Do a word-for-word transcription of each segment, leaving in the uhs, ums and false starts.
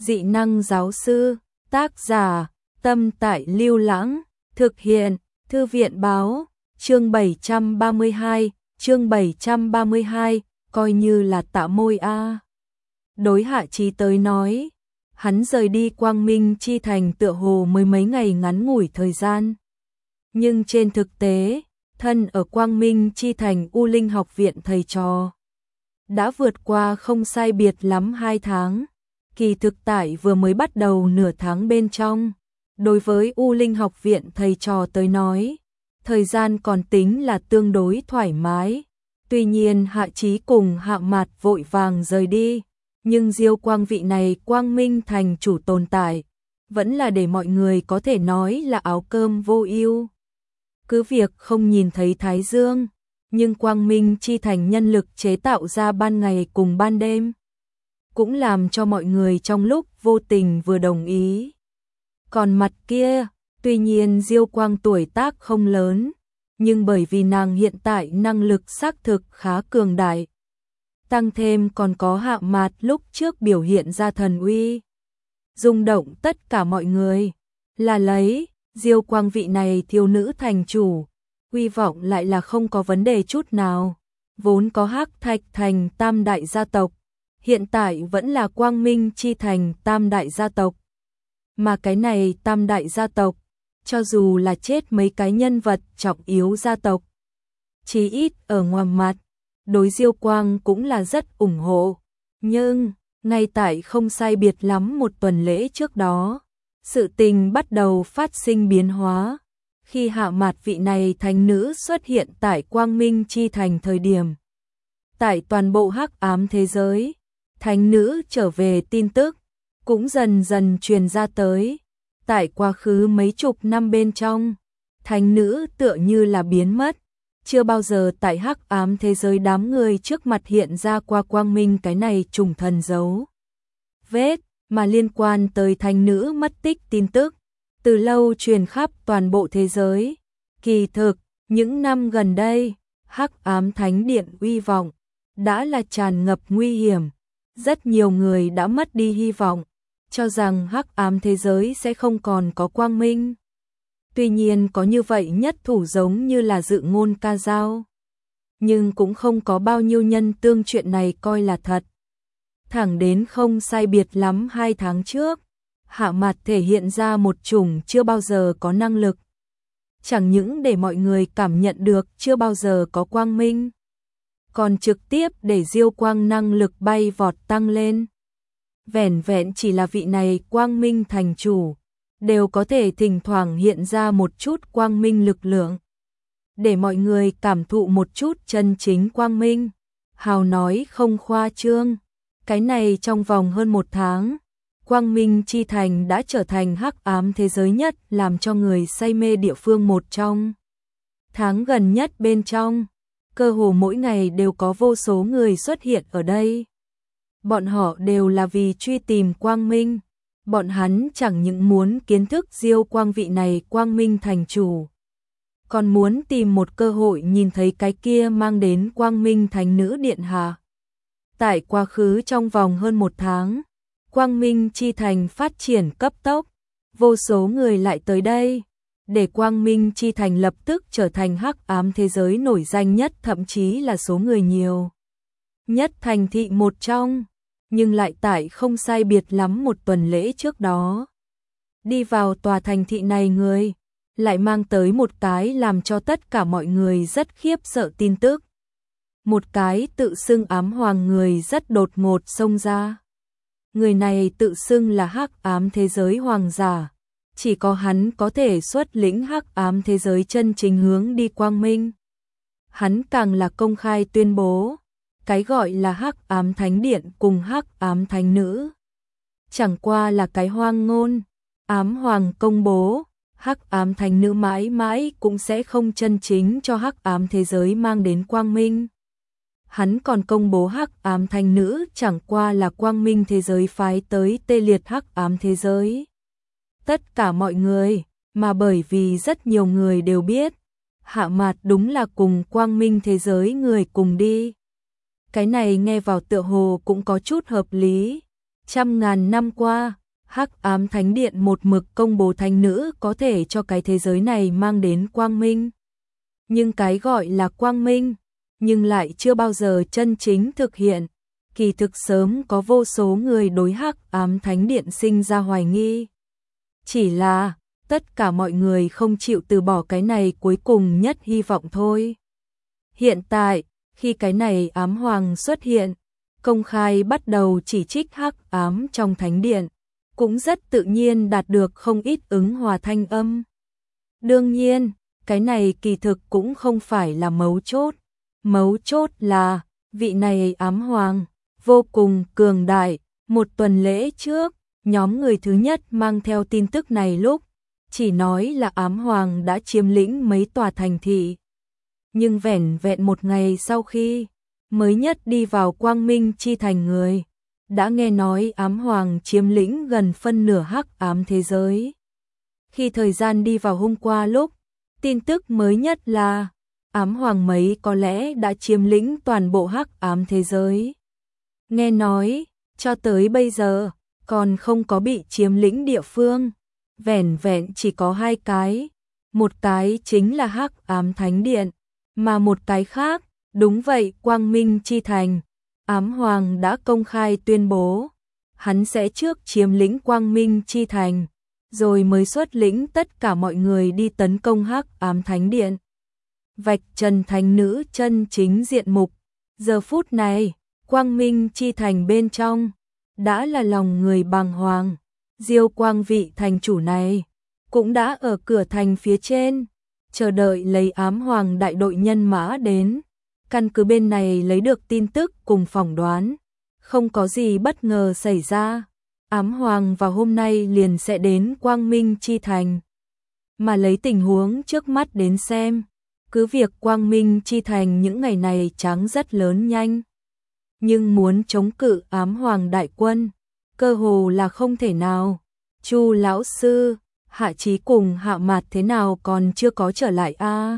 Dị năng giáo sư, tác giả, Tâm Tại Lưu Lãng, thực hiện, Thư viện báo, chương bảy trăm ba mươi hai, chương bảy trăm ba mươi hai, coi như là tạ môi a. Đối Hạ Chí tới nói, hắn rời đi Quang Minh Chi Thành tựa hồ mới mấy ngày ngắn ngủi thời gian. Nhưng trên thực tế, thân ở Quang Minh Chi Thành U Linh học viện thầy trò đã vượt qua không sai biệt lắm hai tháng. Kỳ thực tại vừa mới bắt đầu nửa tháng bên trong, đối với U Linh học viện thầy trò tới nói, thời gian còn tính là tương đối thoải mái. Tuy nhiên Hạ Chí cùng Hạ Mạt vội vàng rời đi, nhưng Diêu Quang vị này Quang Minh thành chủ tồn tại, vẫn là để mọi người có thể nói là áo cơm vô ưu. Cứ việc không nhìn thấy Thái Dương, nhưng Quang Minh Chi Thành nhân lực chế tạo ra ban ngày cùng ban đêm, cũng làm cho mọi người trong lúc vô tình vừa đồng ý. Còn mặt kia, tuy nhiên Diêu Quang tuổi tác không lớn, nhưng bởi vì nàng hiện tại năng lực xác thực khá cường đại, tăng thêm còn có Hạ Mạt lúc trước biểu hiện ra thần uy, rung động tất cả mọi người, là lấy Diêu Quang vị này thiếu nữ thành chủ, uy vọng lại là không có vấn đề chút nào. Vốn có Hắc Thạch Thành tam đại gia tộc, hiện tại vẫn là Quang Minh Chi Thành tam đại gia tộc. Mà cái này tam đại gia tộc, cho dù là chết mấy cái nhân vật trọng yếu gia tộc, chí ít ở ngoài mặt, đối Diêu Quang cũng là rất ủng hộ. Nhưng, ngay tại không sai biệt lắm một tuần lễ trước đó, sự tình bắt đầu phát sinh biến hóa. Khi Hạ Mạt vị này thánh nữ xuất hiện tại Quang Minh Chi Thành thời điểm, tại toàn bộ hắc ám thế giới, thánh nữ trở về tin tức cũng dần dần truyền ra tới. Tại quá khứ mấy chục năm bên trong, thánh nữ tựa như là biến mất, chưa bao giờ tại hắc ám thế giới đám người trước mặt hiện ra qua quang minh cái này trùng thần dấu vết, mà liên quan tới thánh nữ mất tích tin tức, từ lâu truyền khắp toàn bộ thế giới. Kỳ thực, những năm gần đây, hắc ám thánh điện uy vọng đã là tràn ngập nguy hiểm, rất nhiều người đã mất đi hy vọng, cho rằng hắc ám thế giới sẽ không còn có quang minh. Tuy nhiên có như vậy nhất thủ giống như là Dự Ngôn Ca Dao, nhưng cũng không có bao nhiêu nhân tương chuyện này coi là thật. Thẳng đến không sai biệt lắm hai tháng trước, Hạ Mạt thể hiện ra một chủng chưa bao giờ có năng lực, chẳng những để mọi người cảm nhận được chưa bao giờ có quang minh, còn trực tiếp để Diêu Quang năng lực bay vọt tăng lên. Vẻn vẹn chỉ là vị này Quang Minh thành chủ, đều có thể thỉnh thoảng hiện ra một chút quang minh lực lượng, để mọi người cảm thụ một chút chân chính quang minh. Hào nói không khoa trương, cái này trong vòng hơn một tháng, Quang Minh Chi Thành đã trở thành hắc ám thế giới nhất làm cho người say mê địa phương một trong. Tháng gần nhất bên trong, cơ hồ mỗi ngày đều có vô số người xuất hiện ở đây. Bọn họ đều là vì truy tìm quang minh, bọn hắn chẳng những muốn kiến thức Diêu Quang vị này Quang Minh thành chủ, còn muốn tìm một cơ hội nhìn thấy cái kia mang đến quang minh thánh nữ điện hạ. Tại quá khứ trong vòng hơn một tháng, Quang Minh Chi Thành phát triển cấp tốc, vô số người lại tới đây, để Quang Minh Chi Thành lập tức trở thành hắc ám thế giới nổi danh nhất, thậm chí là số người nhiều nhất thành thị một trong. Nhưng lại tại không sai biệt lắm một tuần lễ trước đó, đi vào tòa thành thị này người, lại mang tới một cái làm cho tất cả mọi người rất khiếp sợ tin tức. Một cái tự xưng ám hoàng người rất đột ngột xông ra. Người này tự xưng là hắc ám thế giới hoàng giả, chỉ có hắn có thể xuất lĩnh hắc ám thế giới chân chính hướng đi quang minh. Hắn càng là công khai tuyên bố, cái gọi là hắc ám thánh điện cùng hắc ám thánh nữ chẳng qua là cái hoang ngôn. Ám hoàng công bố, hắc ám thánh nữ mãi mãi cũng sẽ không chân chính cho hắc ám thế giới mang đến quang minh. Hắn còn công bố hắc ám thánh nữ chẳng qua là quang minh thế giới phái tới tê liệt hắc ám thế giới. Tất cả mọi người, mà bởi vì rất nhiều người đều biết, Hạ Mạt đúng là cùng quang minh thế giới người cùng đi. Cái này nghe vào tựa hồ cũng có chút hợp lý, Trăm ngàn năm qua, Hắc Ám Thánh Điện một mực công bố thánh nữ có thể cho cái thế giới này mang đến quang minh. Nhưng cái gọi là quang minh, nhưng lại chưa bao giờ chân chính thực hiện. Kỳ thực sớm có vô số người đối Hắc Ám Thánh Điện sinh ra hoài nghi. Chỉ là, tất cả mọi người không chịu từ bỏ cái này cuối cùng nhất hy vọng thôi. Hiện tại, khi cái này ám hoàng xuất hiện, công khai bắt đầu chỉ trích Hắc Ám trong Thánh Điện, cũng rất tự nhiên đạt được không ít ứng hòa thanh âm. Đương nhiên, cái này kỳ thực cũng không phải là mấu chốt. Mấu chốt là, vị này ám hoàng, vô cùng cường đại. Một tuần lễ trước, nhóm người thứ nhất mang theo tin tức này lúc, chỉ nói là ám hoàng đã chiếm lĩnh mấy tòa thành thị. Nhưng vẻn vẹn một ngày sau khi mới nhất đi vào Quang Minh Chi Thành người, đã nghe nói ám hoàng chiếm lĩnh gần phân nửa Hắc Ám thế giới. Khi thời gian đi vào hôm qua lúc, tin tức mới nhất là ám hoàng mấy có lẽ đã chiếm lĩnh toàn bộ Hắc Ám thế giới. Nghe nói, cho tới bây giờ, còn không có bị chiếm lĩnh địa phương, vẻn vẹn chỉ có hai cái. Một cái chính là Hắc Ám Thánh Điện, mà một cái khác, đúng vậy, Quang Minh Chi Thành. Ám hoàng đã công khai tuyên bố, hắn sẽ trước chiếm lĩnh Quang Minh Chi Thành, rồi mới xuất lĩnh tất cả mọi người đi tấn công Hắc Ám Thánh Điện. Vạch trần thánh nữ chân chính diện mục. Giờ phút này, Quang Minh Chi Thành bên trong, đã là lòng người bàng hoàng. Diêu Quang vị thành chủ này, cũng đã ở cửa thành phía trên, chờ đợi lấy ám hoàng đại đội nhân mã đến. Căn cứ bên này lấy được tin tức cùng phỏng đoán, không có gì bất ngờ xảy ra. Ám hoàng vào hôm nay liền sẽ đến Quang Minh Chi Thành. Mà lấy tình huống trước mắt đến xem, cứ việc Quang Minh Chi Thành những ngày này tráng rất lớn nhanh. Nhưng muốn chống cự ám hoàng đại quân, cơ hồ là không thể nào. Chu lão sư, Hạ Chí cùng Hạ Mạt thế nào còn chưa có trở lại a? À?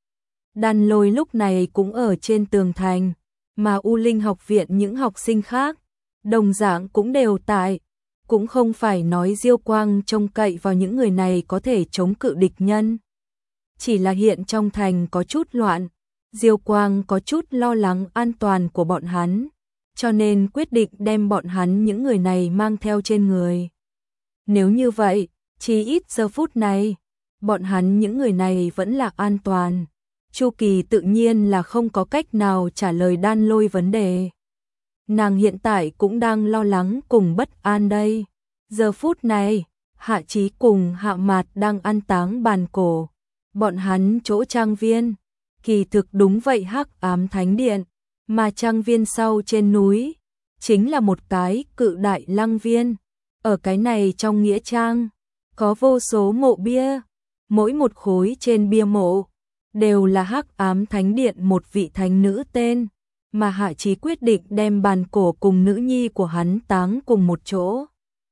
Đan Lôi lúc này cũng ở trên tường thành, mà U Linh học viện những học sinh khác, đồng dạng cũng đều tại. Cũng không phải nói Diêu Quang trông cậy vào những người này có thể chống cự địch nhân. Chỉ là hiện trong thành có chút loạn, Diêu Quang có chút lo lắng an toàn của bọn hắn, cho nên quyết định đem bọn hắn những người này mang theo trên người. Nếu như vậy, chỉ ít giờ phút này, bọn hắn những người này vẫn là an toàn. Chu Kỳ tự nhiên là không có cách nào trả lời Đan Lôi vấn đề. Nàng hiện tại cũng đang lo lắng cùng bất an đây. Giờ phút này, Hạ Chí cùng Hạ Mạt đang ăn táng bàn cổ. Bọn hắn chỗ trang viên, kỳ thực đúng vậy Hắc Ám Thánh Điện, mà trang viên sau trên núi, chính là một cái cự đại lăng viên. Ở cái này trong nghĩa trang, có vô số mộ bia, mỗi một khối trên bia mộ, đều là Hắc Ám Thánh Điện một vị thánh nữ tên, mà Hạ Chí quyết định đem bàn cổ cùng nữ nhi của hắn táng cùng một chỗ.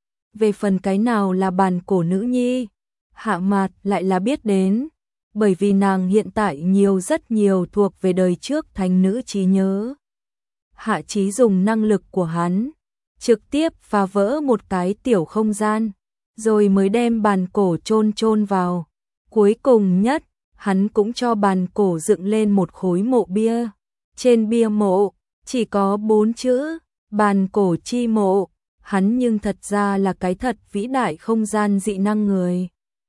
Về phần cái nào là bàn cổ nữ nhi, Hạ Mạt lại là biết đến, bởi vì nàng hiện tại nhiều rất nhiều thuộc về đời trước thánh nữ trí nhớ. Hạ Chí dùng năng lực của hắn, trực tiếp phá vỡ một cái tiểu không gian, rồi mới đem bàn cổ chôn chôn vào. Cuối cùng nhất, hắn cũng cho bàn cổ dựng lên một khối mộ bia. Trên bia mộ, chỉ có bốn chữ, bàn cổ chi mộ. Hắn nhưng thật ra là cái thật vĩ đại không gian dị năng người.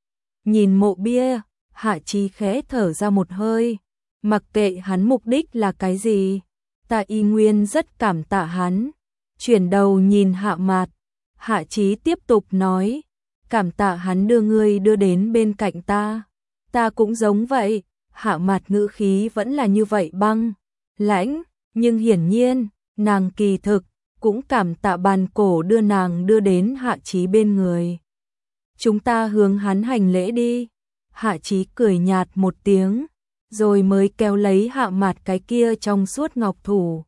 Nhìn mộ bia, Hạ Chí khẽ thở ra một hơi. Mặc kệ hắn mục đích là cái gì, ta y nguyên rất cảm tạ hắn. Chuyển đầu nhìn Hạ Mạt, Hạ Chí tiếp tục nói, cảm tạ hắn đưa ngươi đưa đến bên cạnh ta. Ta cũng giống vậy. Hạ Mạt ngữ khí vẫn là như vậy băng, lãnh, nhưng hiển nhiên, nàng kỳ thực cũng cảm tạ bàn cổ đưa nàng đưa đến Hạ Chí bên người. Chúng ta hướng hắn hành lễ đi. Hạ Chí cười nhạt một tiếng, rồi mới kéo lấy Hạ Mạt cái kia trong suốt ngọc thủ.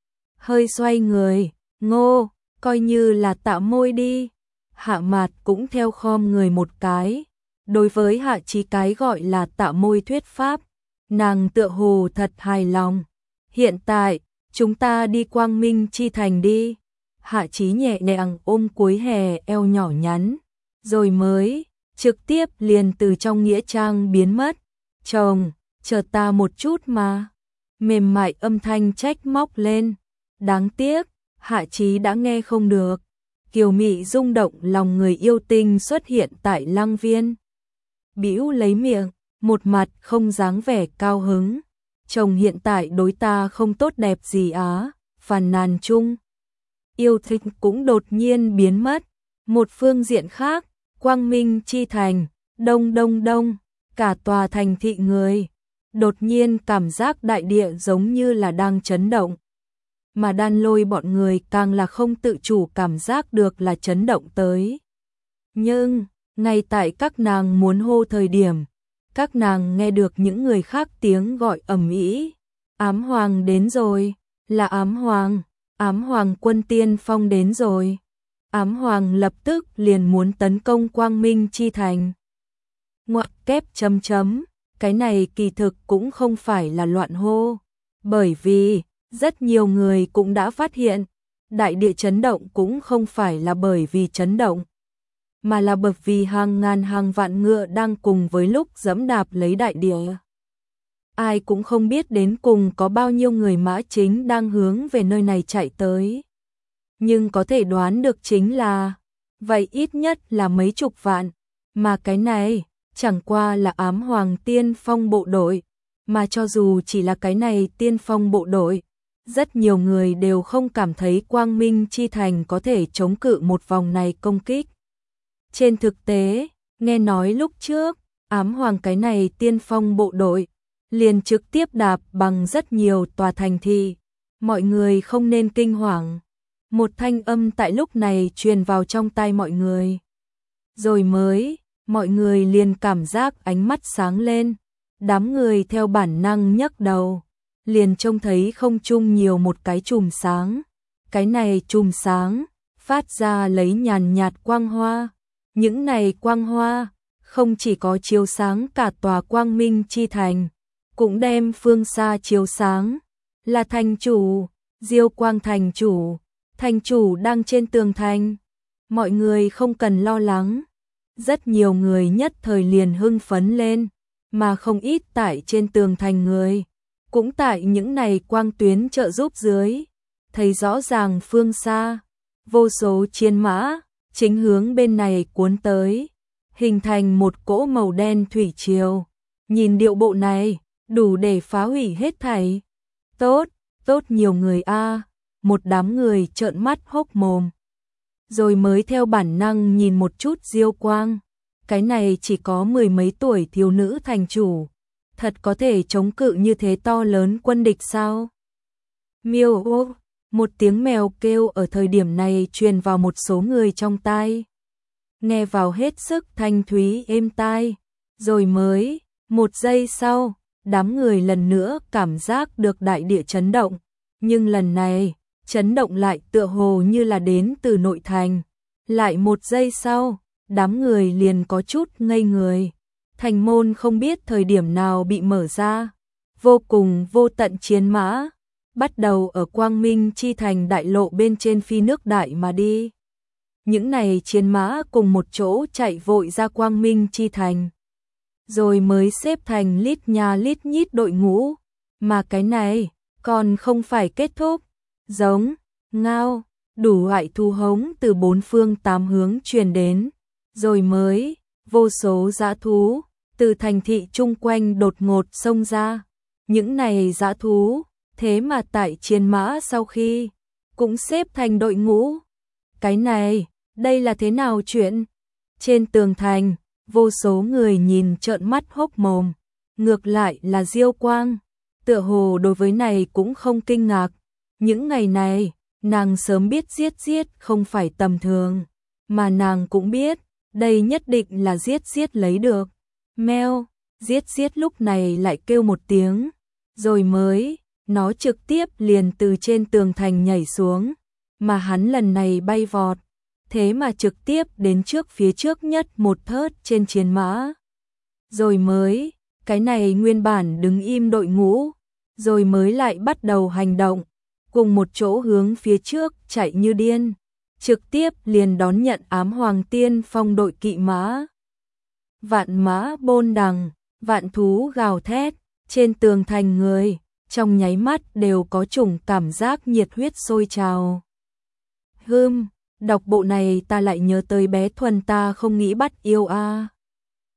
Hơi xoay người, ngô, coi như là tạ môi đi. Hạ Mạt cũng theo khom người một cái. Đối với Hạ Chí cái gọi là tạ môi thuyết pháp, nàng tựa hồ thật hài lòng. Hiện tại, chúng ta đi Quang Minh Chi Thành đi. Hạ Chí nhẹ nhàng ôm cuối hè eo nhỏ nhắn, rồi mới trực tiếp liền từ trong nghĩa trang biến mất. Chồng, chờ ta một chút mà. Mềm mại âm thanh trách móc lên. Đáng tiếc, Hạ Chí đã nghe không được. Kiều mị rung động lòng người yêu tinh xuất hiện tại Lăng Viên. Bĩu lấy miệng, một mặt không dáng vẻ cao hứng. Chồng hiện tại đối ta không tốt đẹp gì á, phàn nàn chung. Yêu thích cũng đột nhiên biến mất. Một phương diện khác, Quang Minh Chi Thành, đông đông đông, cả tòa thành thị người. Đột nhiên cảm giác đại địa giống như là đang chấn động. Mà Đan Lôi bọn người càng là không tự chủ cảm giác được là chấn động tới. Nhưng, ngay tại các nàng muốn hô thời điểm, các nàng nghe được những người khác tiếng gọi ầm ĩ. Ám Hoàng đến rồi, là Ám Hoàng, Ám Hoàng quân tiên phong đến rồi. Ám Hoàng lập tức liền muốn tấn công Quang Minh Chi Thành. Ngoặc kép chấm chấm, cái này kỳ thực cũng không phải là loạn hô, bởi vì rất nhiều người cũng đã phát hiện, đại địa chấn động cũng không phải là bởi vì chấn động, mà là bởi vì hàng ngàn hàng vạn ngựa đang cùng với lúc dẫm đạp lấy đại địa. Ai cũng không biết đến cùng có bao nhiêu người mã chính đang hướng về nơi này chạy tới. Nhưng có thể đoán được chính là, vậy ít nhất là mấy chục vạn, mà cái này chẳng qua là Ám Hoàng tiên phong bộ đội, mà cho dù chỉ là cái này tiên phong bộ đội, rất nhiều người đều không cảm thấy Quang Minh Chi Thành có thể chống cự một vòng này công kích. Trên thực tế, nghe nói lúc trước, Ám Hoàng cái này tiên phong bộ đội, liền trực tiếp đạp bằng rất nhiều tòa thành thị, mọi người không nên kinh hoàng. Một thanh âm tại lúc này truyền vào trong tai mọi người. Rồi mới, mọi người liền cảm giác ánh mắt sáng lên, đám người theo bản năng nhấc đầu, liền trông thấy không trung nhiều một cái chùm sáng. Cái này chùm sáng, phát ra lấy nhàn nhạt quang hoa. Những này quang hoa, không chỉ có chiếu sáng cả tòa Quang Minh Chi Thành, cũng đem phương xa chiếu sáng, là thành chủ, Diêu Quang thành chủ, thành chủ đang trên tường thành. Mọi người không cần lo lắng. Rất nhiều người nhất thời liền hưng phấn lên, mà không ít tại trên tường thành người, cũng tại những này quang tuyến trợ giúp dưới, thấy rõ ràng phương xa, vô số chiến mã, chính hướng bên này cuốn tới, hình thành một cỗ màu đen thủy triều. Nhìn điệu bộ này, đủ để phá hủy hết thảy. Tốt, tốt nhiều người a, một đám người trợn mắt hốc mồm. Rồi mới theo bản năng nhìn một chút Diêu Quang, cái này chỉ có mười mấy tuổi thiếu nữ thành chủ, thật có thể chống cự như thế to lớn quân địch sao? Miêu ô, một tiếng mèo kêu ở thời điểm này truyền vào một số người trong tai. Nghe vào hết sức thanh thúy êm tai, rồi mới, một giây sau, đám người lần nữa cảm giác được đại địa chấn động, nhưng lần này, chấn động lại tựa hồ như là đến từ nội thành. Lại một giây sau, đám người liền có chút ngây người. Thành môn không biết thời điểm nào bị mở ra, vô cùng vô tận chiến mã, bắt đầu ở Quang Minh Chi Thành đại lộ bên trên phi nước đại mà đi. Những này chiến mã cùng một chỗ chạy vội ra Quang Minh Chi Thành, rồi mới xếp thành lít nhà lít nhít đội ngũ, mà cái này còn không phải kết thúc. Giống, ngao, đủ loại thu hống từ bốn phương tám hướng truyền đến, rồi mới, vô số dã thú, từ thành thị chung quanh đột ngột xông ra. Những này dã thú, thế mà tại chiến mã sau khi, cũng xếp thành đội ngũ. Cái này, đây là thế nào chuyện? Trên tường thành, vô số người nhìn trợn mắt hốc mồm, ngược lại là Diêu Quang, tựa hồ đối với này cũng không kinh ngạc. Những ngày này, nàng sớm biết giết giết không phải tầm thường, mà nàng cũng biết, đây nhất định là giết giết lấy được. Meo, giết giết lúc này lại kêu một tiếng, rồi mới, nó trực tiếp liền từ trên tường thành nhảy xuống, mà hắn lần này bay vọt, thế mà trực tiếp đến trước phía trước nhất một thớt trên chiến mã. Rồi mới, cái này nguyên bản đứng im đội ngũ, rồi mới lại bắt đầu hành động. cùng một chỗ hướng phía trước chạy như điên, trực tiếp liền đón nhận Ám Hoàng Tiên Phong đội kỵ mã. Vạn mã bôn đằng, vạn thú gào thét, trên tường thành người, trong nháy mắt đều có chủng cảm giác nhiệt huyết sôi trào. Hừm, đọc bộ này ta lại nhớ tới bé Thuần ta không nghĩ bắt yêu a.